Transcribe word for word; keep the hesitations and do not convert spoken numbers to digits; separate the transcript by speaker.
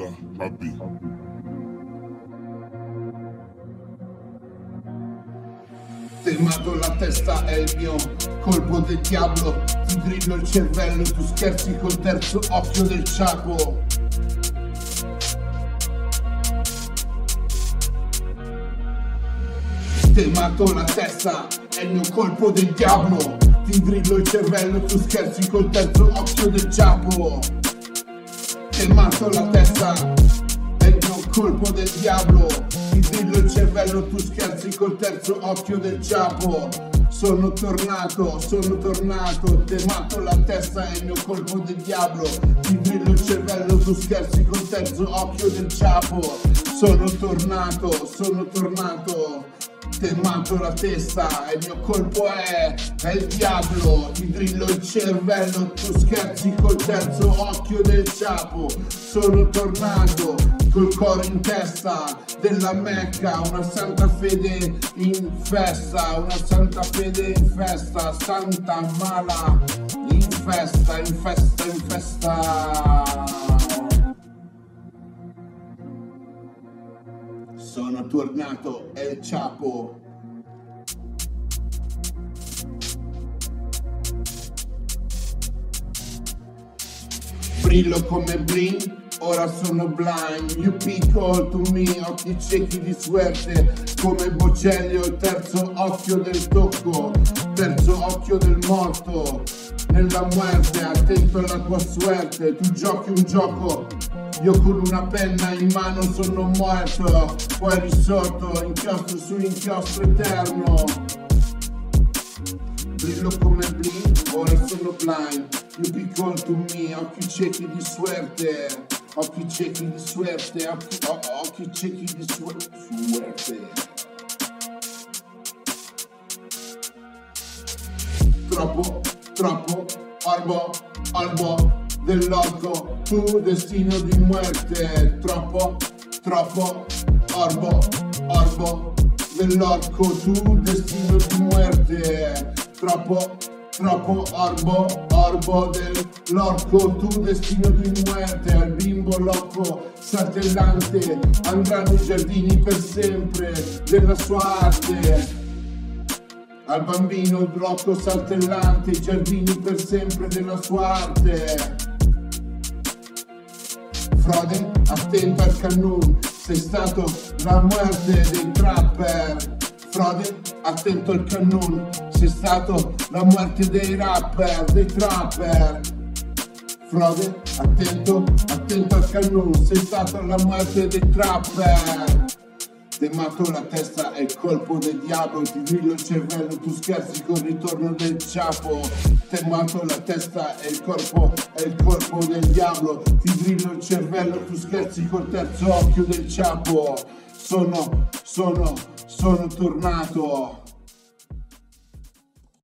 Speaker 1: Buddha, Happy.
Speaker 2: Temato la testa è il mio colpo del diavolo, ti drillo il cervello, tu scherzi col terzo occhio del Chapo. Temato la testa è il mio colpo del diavolo, ti drillo il cervello, tu scherzi col terzo occhio del Chapo. Temato la testa è il mio colpo del diavolo, ti drillo il cervello, tu scherzi col terzo occhio del Chapo. Sono tornato, sono tornato, temato la testa è il mio colpo del diavolo, ti drillo il cervello, tu scherzi col terzo occhio del Chapo. Sono tornato, sono tornato, temato la testa e il mio colpo è, è il diavolo, ti drillo il cervello, tu scherzi col terzo occhio del Chapo. Sono tornato col cuore in testa della Mecca, una santa fede in festa, una santa fede in festa, santa mala in festa, in festa, in festa. Sono tornato, è il Chapo. Brillo come bling, ora sono blind. You piccolo to me, occhi ciechi di suerte, come Bocelli il terzo occhio del tocco, terzo occhio del morto. Nella muerte, attento alla tua suerte, tu giochi un gioco, io con una penna in mano sono morto, poi risorto, inchiostro su inchiostro eterno. Brillo come bling, ora sono blind. You be call to me, occhi ciechi di suerte, occhi ciechi di suerte, occhi, oh, occhi ciechi di suerte. Troppo, troppo, orbo, orbo dell'orco, tu destino di muerte. Troppo, troppo, orbo, orbo dell'orco, tu destino di muerte. Troppo, troppo orbo, orbo dell'orco, tu destino di muerte. Al bimbo loco, saltellante, andrà nei giardini per sempre della sua arte. Al bambino blocco saltellante, i giardini per sempre della sua arte. Frode, attento al cannone, sei stato la muerte dei trapper. Frode, attento al cannone, sei stato la muerte dei rapper, dei trapper. Frode, attento, attento al cannone, sei stato la muerte dei trapper. Temato la testa è il colpo del diavolo, ti drillo il cervello, tu scherzi col ritorno del Chapo. Temato la testa è il corpo, è il colpo del diavolo, ti drillo il cervello, tu scherzi col terzo occhio del Chapo. Sono, sono, sono tornato.